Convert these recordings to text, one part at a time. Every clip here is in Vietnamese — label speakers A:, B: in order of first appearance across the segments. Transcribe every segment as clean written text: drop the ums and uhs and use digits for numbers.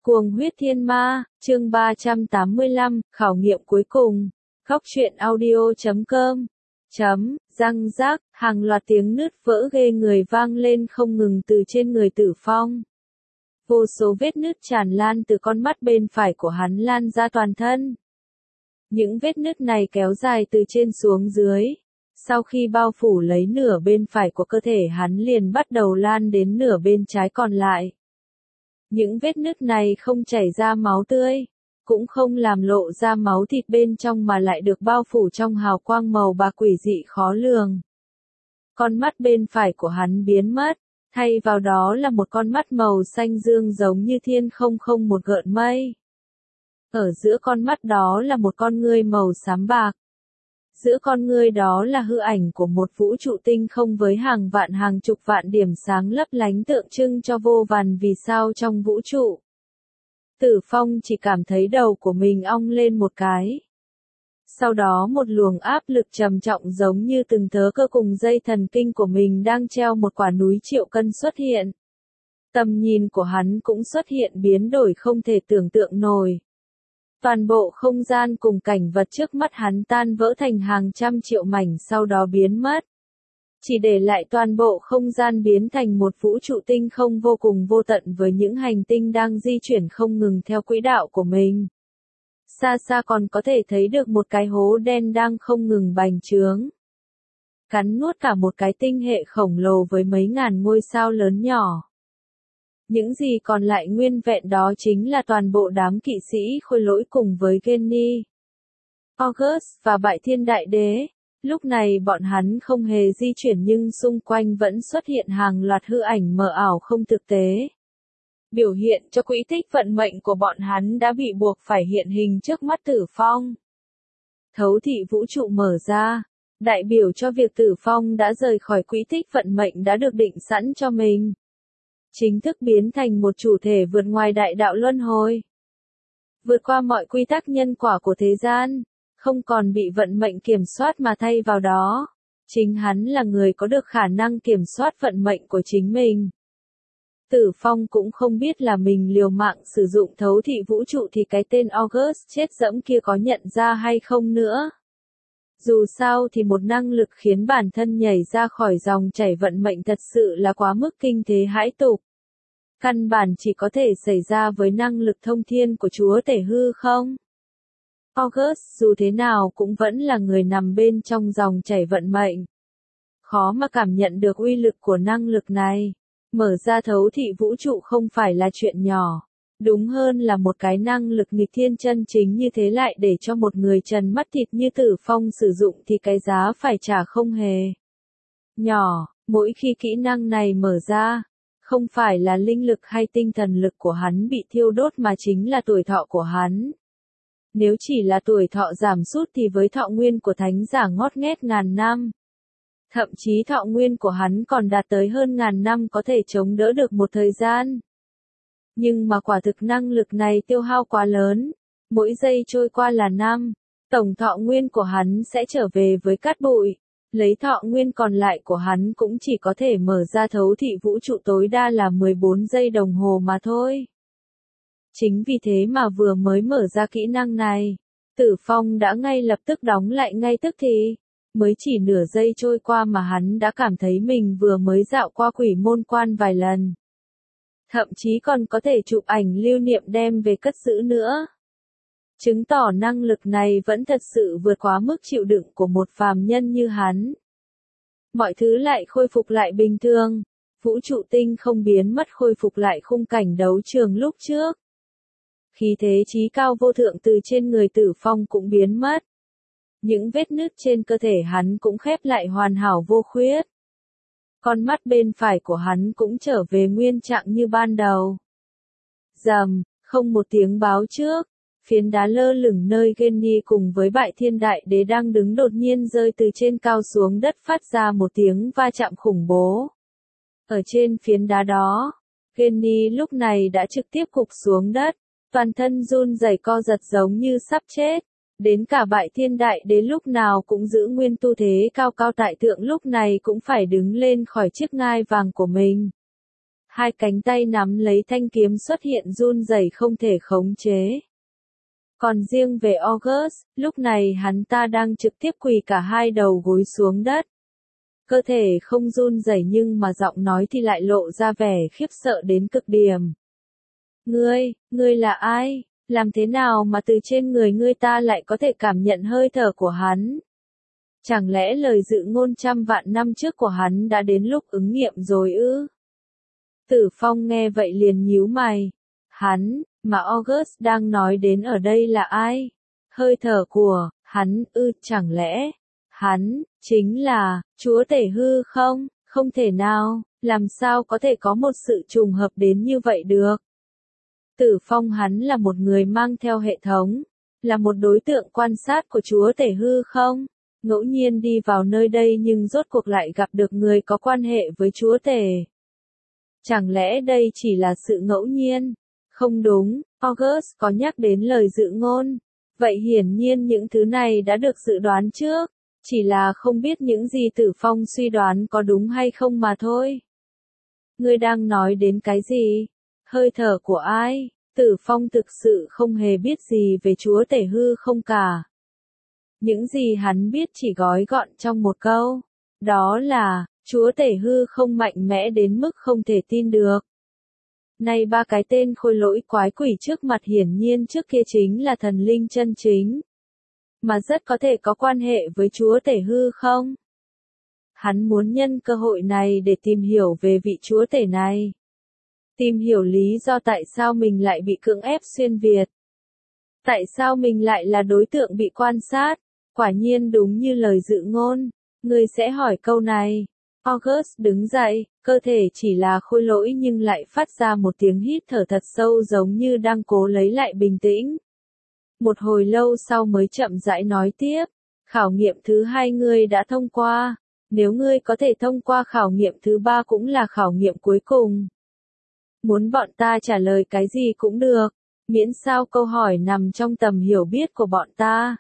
A: Cuồng huyết thiên ma, chương 385, khảo nghiệm cuối cùng. Góc truyện audio.com. Răng rác, hàng loạt tiếng nứt vỡ ghê người vang lên không ngừng từ trên người Tử Phong. Vô số vết nứt tràn lan từ con mắt bên phải của hắn lan ra toàn thân. Những vết nứt này kéo dài từ trên xuống dưới. Sau khi bao phủ lấy nửa bên phải của cơ thể hắn liền bắt đầu lan đến nửa bên trái còn lại. Những vết nứt này không chảy ra máu tươi, cũng không làm lộ ra máu thịt bên trong mà lại được bao phủ trong hào quang màu bạc quỷ dị khó lường. Con mắt bên phải của hắn biến mất, thay vào đó là một con mắt màu xanh dương giống như thiên không một gợn mây. Ở giữa con mắt đó là một con ngươi màu xám bạc. Giữa con ngươi đó là hư ảnh của một vũ trụ tinh không với hàng vạn hàng chục vạn điểm sáng lấp lánh tượng trưng cho vô vàn vì sao trong vũ trụ. Tử Phong chỉ cảm thấy đầu của mình ong lên một cái. Sau đó một luồng áp lực trầm trọng giống như từng thớ cơ cùng dây thần kinh của mình đang treo một quả núi triệu cân xuất hiện. Tầm nhìn của hắn cũng xuất hiện biến đổi không thể tưởng tượng nổi. Toàn bộ không gian cùng cảnh vật trước mắt hắn tan vỡ thành hàng trăm triệu mảnh sau đó biến mất. Chỉ để lại toàn bộ không gian biến thành một vũ trụ tinh không vô cùng vô tận với những hành tinh đang di chuyển không ngừng theo quỹ đạo của mình. Xa xa còn có thể thấy được một cái hố đen đang không ngừng bành trướng. Cắn nuốt cả một cái tinh hệ khổng lồ với mấy ngàn ngôi sao lớn nhỏ. Những gì còn lại nguyên vẹn đó chính là toàn bộ đám kỵ sĩ khôi lỗi cùng với Genny, August và Bại Thiên Đại Đế. Lúc này bọn hắn không hề di chuyển nhưng xung quanh vẫn xuất hiện hàng loạt hư ảnh mờ ảo không thực tế. Biểu hiện cho quỹ tích vận mệnh của bọn hắn đã bị buộc phải hiện hình trước mắt Tử Phong. Thấu thị vũ trụ mở ra, đại biểu cho việc Tử Phong đã rời khỏi quỹ tích vận mệnh đã được định sẵn cho mình. Chính thức biến thành một chủ thể vượt ngoài đại đạo luân hồi. Vượt qua mọi quy tắc nhân quả của thế gian, không còn bị vận mệnh kiểm soát mà thay vào đó. Chính hắn là người có được khả năng kiểm soát vận mệnh của chính mình. Tử Phong cũng không biết là mình liều mạng sử dụng thấu thị vũ trụ thì cái tên August chết dẫm kia có nhận ra hay không nữa. Dù sao thì một năng lực khiến bản thân nhảy ra khỏi dòng chảy vận mệnh thật sự là quá mức kinh thế hãi tục. Căn bản chỉ có thể xảy ra với năng lực thông thiên của chúa tể hư không. August dù thế nào cũng vẫn là người nằm bên trong dòng chảy vận mệnh. Khó mà cảm nhận được uy lực của năng lực này. Mở ra thấu thị vũ trụ không phải là chuyện nhỏ. Đúng hơn là một cái năng lực nghịch thiên chân chính như thế lại để cho một người trần mắt thịt như Tử Phong sử dụng thì cái giá phải trả không hề nhỏ. Mỗi khi kỹ năng này mở ra, không phải là linh lực hay tinh thần lực của hắn bị thiêu đốt mà chính là tuổi thọ của hắn. Nếu chỉ là tuổi thọ giảm sút thì với thọ nguyên của thánh giả ngót nghét ngàn năm. Thậm chí thọ nguyên của hắn còn đạt tới hơn ngàn năm có thể chống đỡ được một thời gian. Nhưng mà quả thực năng lực này tiêu hao quá lớn. Mỗi giây trôi qua là năm. Tổng thọ nguyên của hắn sẽ trở về với cát bụi. Lấy thọ nguyên còn lại của hắn cũng chỉ có thể mở ra thấu thị vũ trụ tối đa là 14 giây đồng hồ mà thôi. Chính vì thế mà vừa mới mở ra kỹ năng này, Tử Phong đã ngay lập tức đóng lại ngay tức thì. Mới chỉ nửa giây trôi qua mà hắn đã cảm thấy mình vừa mới dạo qua quỷ môn quan vài lần. Thậm chí còn có thể chụp ảnh lưu niệm đem về cất giữ nữa. Chứng tỏ năng lực này vẫn thật sự vượt quá mức chịu đựng của một phàm nhân như hắn. Mọi thứ lại khôi phục lại bình thường. Vũ trụ tinh không biến mất khôi phục lại khung cảnh đấu trường lúc trước. Khí thế chí cao vô thượng từ trên người Tử Phong cũng biến mất. Những vết nứt trên cơ thể hắn cũng khép lại hoàn hảo vô khuyết. Con mắt bên phải của hắn cũng trở về nguyên trạng như ban đầu. Rầm, không một tiếng báo trước, phiến đá lơ lửng nơi Genny cùng với Bại Thiên Đại Đế đang đứng đột nhiên rơi từ trên cao xuống đất phát ra một tiếng va chạm khủng bố. Ở trên phiến đá đó, Genny lúc này đã trực tiếp gục xuống đất, toàn thân run rẩy co giật giống như sắp chết. Đến cả Bại Thiên Đại Đế lúc nào cũng giữ nguyên tu thế cao cao tại thượng lúc này cũng phải đứng lên khỏi chiếc ngai vàng của mình. Hai cánh tay nắm lấy thanh kiếm xuất hiện run rẩy không thể khống chế. Còn riêng về August, lúc này hắn ta đang trực tiếp quỳ cả hai đầu gối xuống đất. Cơ thể không run rẩy nhưng mà giọng nói thì lại lộ ra vẻ khiếp sợ đến cực điểm. Ngươi là ai? Làm thế nào mà từ trên người ngươi ta lại có thể cảm nhận hơi thở của hắn? Chẳng lẽ lời dự ngôn trăm vạn năm trước của hắn đã đến lúc ứng nghiệm rồi ư? Tử Phong nghe vậy liền nhíu mày. Hắn, mà August đang nói đến ở đây là ai? Hơi thở của, hắn chẳng lẽ, hắn, chính là, chúa tể hư không? Không thể nào, làm sao có thể có một sự trùng hợp đến như vậy được? Tử Phong hắn là một người mang theo hệ thống, là một đối tượng quan sát của chúa tể hư không? Ngẫu nhiên đi vào nơi đây nhưng rốt cuộc lại gặp được người có quan hệ với chúa tể. Chẳng lẽ đây chỉ là sự ngẫu nhiên? Không đúng, August có nhắc đến lời dự ngôn. Vậy hiển nhiên những thứ này đã được dự đoán trước, chỉ là không biết những gì Tử Phong suy đoán có đúng hay không mà thôi. Ngươi đang nói đến cái gì? Hơi thở của ai? Tử Phong thực sự không hề biết gì về chúa tể hư không cả. Những gì hắn biết chỉ gói gọn trong một câu. Đó là, chúa tể hư không mạnh mẽ đến mức không thể tin được. Nay ba cái tên khôi lỗi quái quỷ trước mặt hiển nhiên trước kia chính là thần linh chân chính. Mà rất có thể có quan hệ với chúa tể hư không? Hắn muốn nhân cơ hội này để tìm hiểu về vị chúa tể này. Tìm hiểu lý do tại sao mình lại bị cưỡng ép xuyên Việt. Tại sao mình lại là đối tượng bị quan sát? Quả nhiên đúng như lời dự ngôn. Ngươi sẽ hỏi câu này. August đứng dậy, cơ thể chỉ là khôi lỗi nhưng lại phát ra một tiếng hít thở thật sâu giống như đang cố lấy lại bình tĩnh. Một hồi lâu sau mới chậm rãi nói tiếp. Khảo nghiệm thứ 2 ngươi đã thông qua. Nếu ngươi có thể thông qua khảo nghiệm thứ 3 cũng là khảo nghiệm cuối cùng. Muốn bọn ta trả lời cái gì cũng được, miễn sao câu hỏi nằm trong tầm hiểu biết của bọn ta.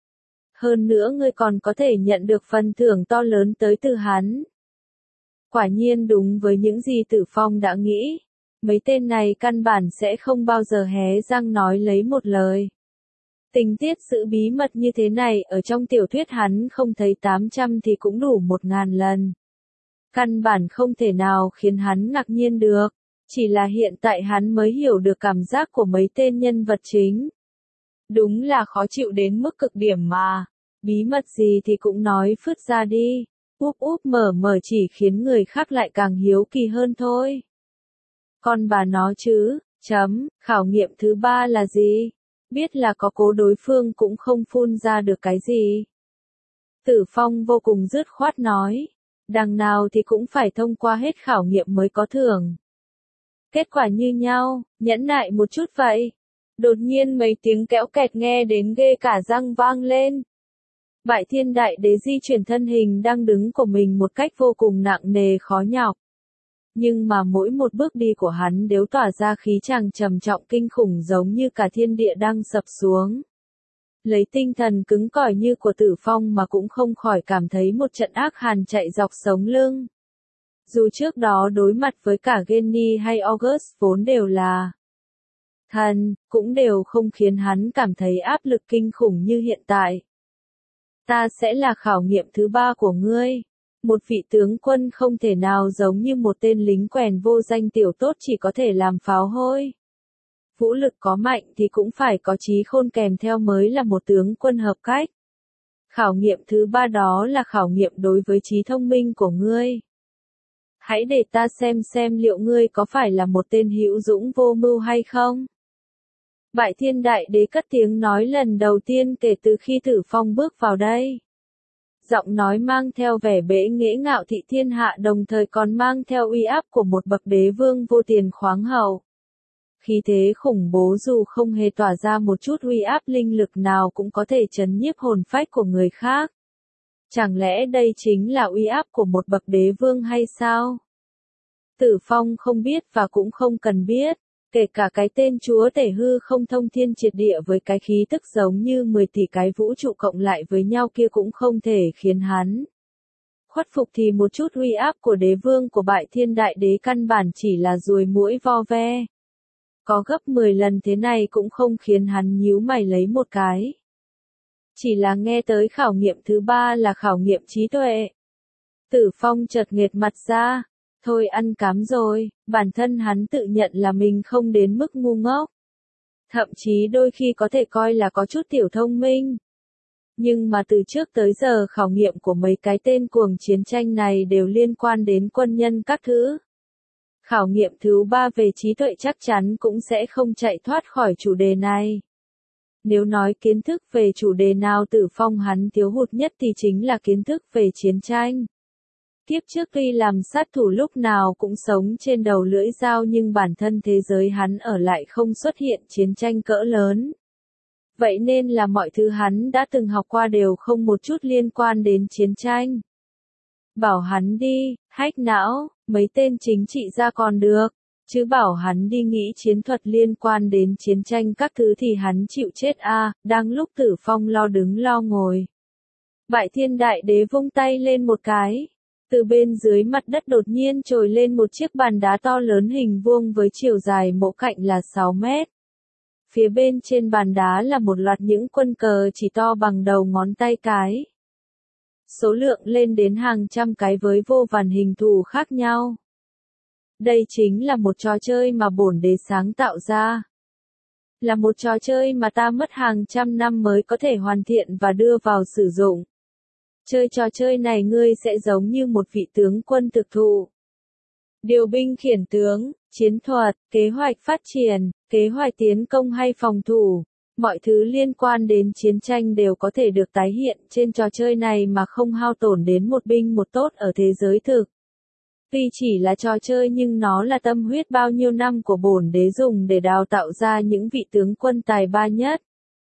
A: Hơn nữa ngươi còn có thể nhận được phần thưởng to lớn tới từ hắn. Quả nhiên đúng với những gì Tử Phong đã nghĩ. Mấy tên này căn bản sẽ không bao giờ hé răng nói lấy một lời. Tình tiết giữ bí mật như thế này ở trong tiểu thuyết hắn không thấy 800 thì cũng đủ 1000 lần. Căn bản không thể nào khiến hắn ngạc nhiên được. Chỉ là hiện tại hắn mới hiểu được cảm giác của mấy tên nhân vật chính. Đúng là khó chịu đến mức cực điểm mà. Bí mật gì thì cũng nói phứt ra đi. Mở chỉ khiến người khác lại càng hiếu kỳ hơn thôi. Con bà nó chứ, khảo nghiệm thứ 3 là gì? Biết là có cố đối phương cũng không phun ra được cái gì. Tử Phong vô cùng dứt khoát nói. Đằng nào thì cũng phải thông qua hết khảo nghiệm mới có thưởng. Kết quả như nhau, nhẫn nại một chút vậy. Đột nhiên mấy tiếng kéo kẹt nghe đến ghê cả răng vang lên. Bại Thiên Đại Đế di chuyển thân hình đang đứng của mình một cách vô cùng nặng nề khó nhọc. Nhưng mà mỗi một bước đi của hắn đều tỏa ra khí tràng trầm trọng kinh khủng giống như cả thiên địa đang sập xuống. Lấy tinh thần cứng cỏi như của Tử Phong mà cũng không khỏi cảm thấy một trận ác hàn chạy dọc sống lưng. Dù trước đó đối mặt với cả Genny hay August vốn đều là thần, cũng đều không khiến hắn cảm thấy áp lực kinh khủng như hiện tại. Ta sẽ là khảo nghiệm thứ 3 của ngươi. Một vị tướng quân không thể nào giống như một tên lính quèn vô danh tiểu tốt chỉ có thể làm pháo hôi. Vũ lực có mạnh thì cũng phải có trí khôn kèm theo mới là một tướng quân hợp cách. Khảo nghiệm thứ 3 đó là khảo nghiệm đối với trí thông minh của ngươi. Hãy để ta xem liệu ngươi có phải là một tên hữu dũng vô mưu hay không. Bại Thiên Đại Đế cất tiếng nói lần đầu tiên kể từ khi Tử Phong bước vào đây. Giọng nói mang theo vẻ bẽ nghễ ngạo thị thiên hạ đồng thời còn mang theo uy áp của một bậc đế vương vô tiền khoáng hậu. Khí thế khủng bố dù không hề tỏa ra một chút uy áp linh lực nào cũng có thể chấn nhiếp hồn phách của người khác. Chẳng lẽ đây chính là uy áp của một bậc đế vương hay sao? Tử Phong không biết và cũng không cần biết. Kể cả cái tên chúa tể hư không thông thiên triệt địa với cái khí tức giống như 10 tỷ cái vũ trụ cộng lại với nhau kia cũng không thể khiến hắn Khuất phục thì một chút uy áp của đế vương của Bại Thiên Đại Đế căn bản chỉ là ruồi muỗi vo ve. Có gấp 10 lần thế này cũng không khiến hắn nhíu mày lấy một cái. Chỉ là nghe tới khảo nghiệm thứ 3 là khảo nghiệm trí tuệ. Tử Phong chợt nghệt mặt ra. Thôi ăn cám rồi, bản thân hắn tự nhận là mình không đến mức ngu ngốc. Thậm chí đôi khi có thể coi là có chút tiểu thông minh. Nhưng mà từ trước tới giờ khảo nghiệm của mấy cái tên cuồng chiến tranh này đều liên quan đến quân nhân các thứ. Khảo nghiệm thứ 3 về trí tuệ chắc chắn cũng sẽ không chạy thoát khỏi chủ đề này. Nếu nói kiến thức về chủ đề nào Tử Phong hắn thiếu hụt nhất thì chính là kiến thức về chiến tranh. Kiếp trước tuy làm sát thủ lúc nào cũng sống trên đầu lưỡi dao nhưng bản thân thế giới hắn ở lại không xuất hiện chiến tranh cỡ lớn. Vậy nên là mọi thứ hắn đã từng học qua đều không một chút liên quan đến chiến tranh. Bảo hắn đi, hack não, mấy tên chính trị ra còn được, chứ bảo hắn đi nghĩ chiến thuật liên quan đến chiến tranh các thứ thì hắn chịu chết a. Đang lúc Tử Phong lo đứng lo ngồi. Bại Thiên Đại Đế vung tay lên một cái. Từ bên dưới mặt đất đột nhiên trồi lên một chiếc bàn đá to lớn hình vuông với chiều dài mỗi cạnh là 6 mét. Phía bên trên bàn đá là một loạt những quân cờ chỉ to bằng đầu ngón tay cái. Số lượng lên đến hàng trăm cái với vô vàn hình thù khác nhau. Đây chính là một trò chơi mà bổn đế sáng tạo ra. Là một trò chơi mà ta mất hàng trăm năm mới có thể hoàn thiện và đưa vào sử dụng. Chơi trò chơi này ngươi sẽ giống như một vị tướng quân thực thụ. Điều binh khiển tướng, chiến thuật, kế hoạch phát triển, kế hoạch tiến công hay phòng thủ, mọi thứ liên quan đến chiến tranh đều có thể được tái hiện trên trò chơi này mà không hao tổn đến một binh một tốt ở thế giới thực. Tuy chỉ là trò chơi nhưng nó là tâm huyết bao nhiêu năm của bổn đế dùng để đào tạo ra những vị tướng quân tài ba nhất.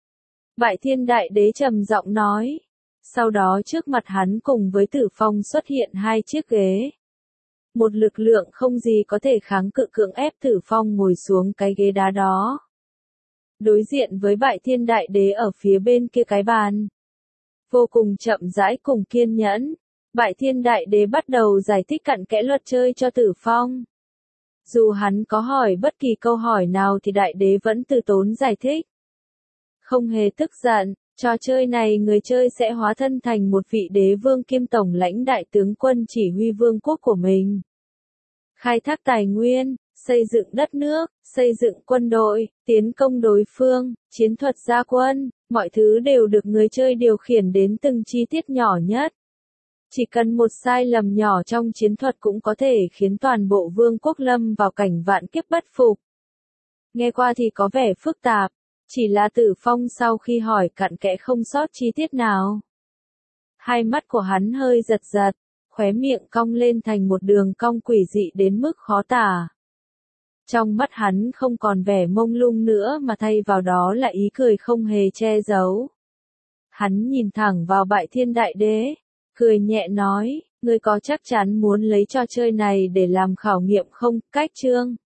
A: Bại Thiên Đại Đế trầm giọng nói. Sau đó trước mặt hắn cùng với Tử Phong xuất hiện hai chiếc ghế. Một lực lượng không gì có thể kháng cự cưỡng ép Tử Phong ngồi xuống cái ghế đá đó. Đối diện với Bại Thiên Đại Đế ở phía bên kia cái bàn. Vô cùng chậm rãi cùng kiên nhẫn. Bại Thiên Đại Đế bắt đầu giải thích cặn kẽ luật chơi cho Tử Phong. Dù hắn có hỏi bất kỳ câu hỏi nào thì Đại Đế vẫn từ tốn giải thích. Không hề tức giận. Trò chơi này người chơi sẽ hóa thân thành một vị đế vương kiêm tổng lãnh đại tướng quân chỉ huy vương quốc của mình. Khai thác tài nguyên, xây dựng đất nước, xây dựng quân đội, tiến công đối phương, chiến thuật ra quân, mọi thứ đều được người chơi điều khiển đến từng chi tiết nhỏ nhất. Chỉ cần một sai lầm nhỏ trong chiến thuật cũng có thể khiến toàn bộ vương quốc lâm vào cảnh vạn kiếp bất phục. Nghe qua thì có vẻ phức tạp. Chỉ là Tử Phong sau khi hỏi cặn kẽ không sót chi tiết nào. Hai mắt của hắn hơi giật giật, khóe miệng cong lên thành một đường cong quỷ dị đến mức khó tả. Trong mắt hắn không còn vẻ mông lung nữa mà thay vào đó là ý cười không hề che giấu. Hắn nhìn thẳng vào Bại Thiên Đại Đế, cười nhẹ nói, ngươi có chắc chắn muốn lấy trò chơi này để làm khảo nghiệm không? Cách chương